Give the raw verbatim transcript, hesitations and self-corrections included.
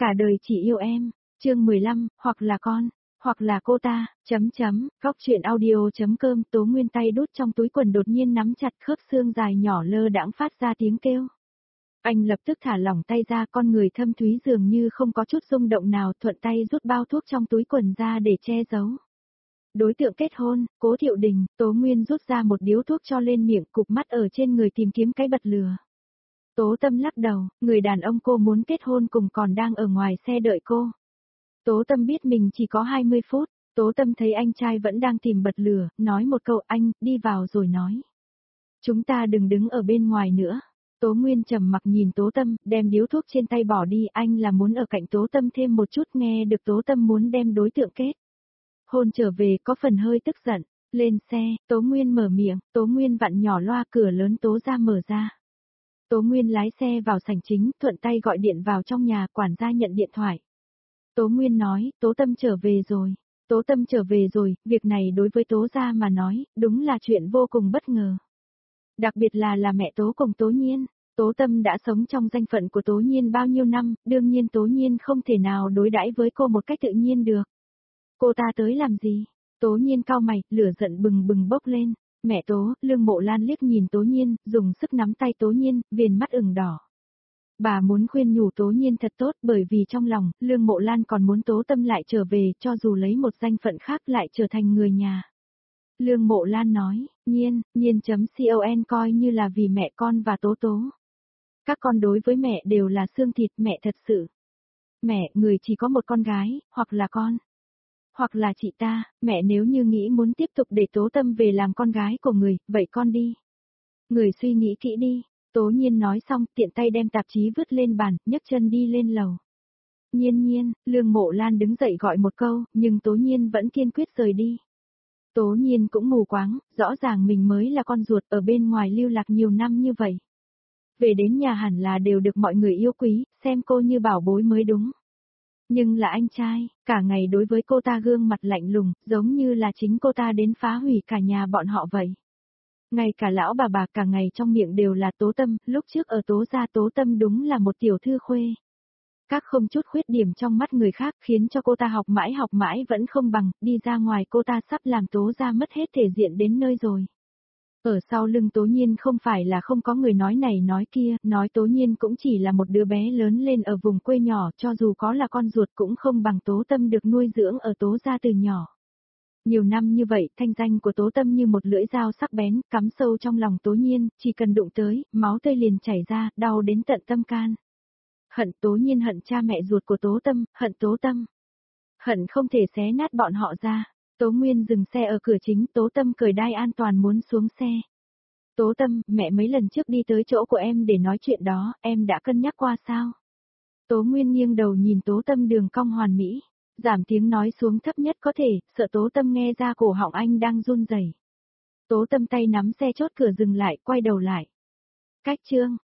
Cả đời chỉ yêu em, chương mười lăm, hoặc là con, hoặc là cô ta, chấm chấm, góc chuyện audio chấm com. Tố Nguyên tay đút trong túi quần đột nhiên nắm chặt khớp xương dài nhỏ lơ đãng phát ra tiếng kêu. Anh lập tức thả lỏng tay ra, con người thâm thúy dường như không có chút rung động nào, thuận tay rút bao thuốc trong túi quần ra để che giấu. Đối tượng kết hôn, Cố Thiệu Đình. Tố Nguyên rút ra một điếu thuốc cho lên miệng, cụp mắt ở trên người tìm kiếm cái bật lửa. Tố Tâm lắc đầu, người đàn ông cô muốn kết hôn cùng còn đang ở ngoài xe đợi cô. Tố Tâm biết mình chỉ có hai mươi phút, Tố Tâm thấy anh trai vẫn đang tìm bật lửa, nói một câu anh, đi vào rồi nói. Chúng ta đừng đứng ở bên ngoài nữa. Tố Nguyên trầm mặc nhìn Tố Tâm, đem điếu thuốc trên tay bỏ đi, anh là muốn ở cạnh Tố Tâm thêm một chút, nghe được Tố Tâm muốn đem đối tượng kết hôn trở về có phần hơi tức giận. Lên xe, Tố Nguyên mở miệng, Tố Nguyên vặn nhỏ loa, cửa lớn Tố ra mở ra. Tố Nguyên lái xe vào sảnh chính, thuận tay gọi điện vào trong nhà, quản gia nhận điện thoại. Tố Nguyên nói, Tố Tâm trở về rồi. Tố Tâm trở về rồi, việc này đối với Tố gia mà nói, đúng là chuyện vô cùng bất ngờ. Đặc biệt là là mẹ Tố cùng Tố Nhiên. Tố Tâm đã sống trong danh phận của Tố Nhiên bao nhiêu năm, đương nhiên Tố Nhiên không thể nào đối đãi với cô một cách tự nhiên được. Cô ta tới làm gì? Tố Nhiên cau mày, lửa giận bừng bừng bốc lên. Mẹ Tố, Lương Mộ Lan liếc nhìn Tố Nhiên, dùng sức nắm tay Tố Nhiên, viền mắt ửng đỏ. Bà muốn khuyên nhủ Tố Nhiên thật tốt, bởi vì trong lòng, Lương Mộ Lan còn muốn Tố Tâm lại trở về, cho dù lấy một danh phận khác lại trở thành người nhà. Lương Mộ Lan nói, Nhiên, Nhiên.com coi như là vì mẹ con và Tố Tố. Các con đối với mẹ đều là xương thịt, mẹ thật sự. Mẹ, người chỉ có một con gái, hoặc là con. Hoặc là chị ta, mẹ nếu như nghĩ muốn tiếp tục để Tố Tâm về làm con gái của người, vậy con đi. Người suy nghĩ kỹ đi. Tố Nhiên nói xong, tiện tay đem tạp chí vứt lên bàn, nhấc chân đi lên lầu. Nhiên Nhiên, Lương Mộ Lan đứng dậy gọi một câu, nhưng Tố Nhiên vẫn kiên quyết rời đi. Tố Nhiên cũng mù quáng, rõ ràng mình mới là con ruột ở bên ngoài lưu lạc nhiều năm như vậy. Về đến nhà hẳn là đều được mọi người yêu quý, xem cô như bảo bối mới đúng. Nhưng là anh trai, cả ngày đối với cô ta gương mặt lạnh lùng, giống như là chính cô ta đến phá hủy cả nhà bọn họ vậy. Ngay cả lão bà bà cả ngày trong miệng đều là Tố Tâm, lúc trước ở Tố gia Tố Tâm đúng là một tiểu thư khuê. Các không chút khuyết điểm trong mắt người khác khiến cho cô ta học mãi học mãi vẫn không bằng, đi ra ngoài cô ta sắp làm Tố gia mất hết thể diện đến nơi rồi. Ở sau lưng Tố Nhiên không phải là không có người nói này nói kia, nói Tố Nhiên cũng chỉ là một đứa bé lớn lên ở vùng quê nhỏ, cho dù có là con ruột cũng không bằng Tố Tâm được nuôi dưỡng ở Tố gia từ nhỏ. Nhiều năm như vậy, thanh danh của Tố Tâm như một lưỡi dao sắc bén, cắm sâu trong lòng Tố Nhiên, chỉ cần đụng tới, máu tươi liền chảy ra, đau đến tận tâm can. Hận Tố Nhiên, hận cha mẹ ruột của Tố Tâm, hận Tố Tâm. Hận không thể xé nát bọn họ ra. Tố Nguyên dừng xe ở cửa chính, Tố Tâm cởi đai an toàn muốn xuống xe. Tố Tâm, mẹ mấy lần trước đi tới chỗ của em để nói chuyện đó, em đã cân nhắc qua sao? Tố Nguyên nghiêng đầu nhìn Tố Tâm đường cong hoàn mỹ, giảm tiếng nói xuống thấp nhất có thể, sợ Tố Tâm nghe ra cổ họng anh đang run rẩy. Tố Tâm tay nắm xe chốt cửa dừng lại, quay đầu lại. Cách chương,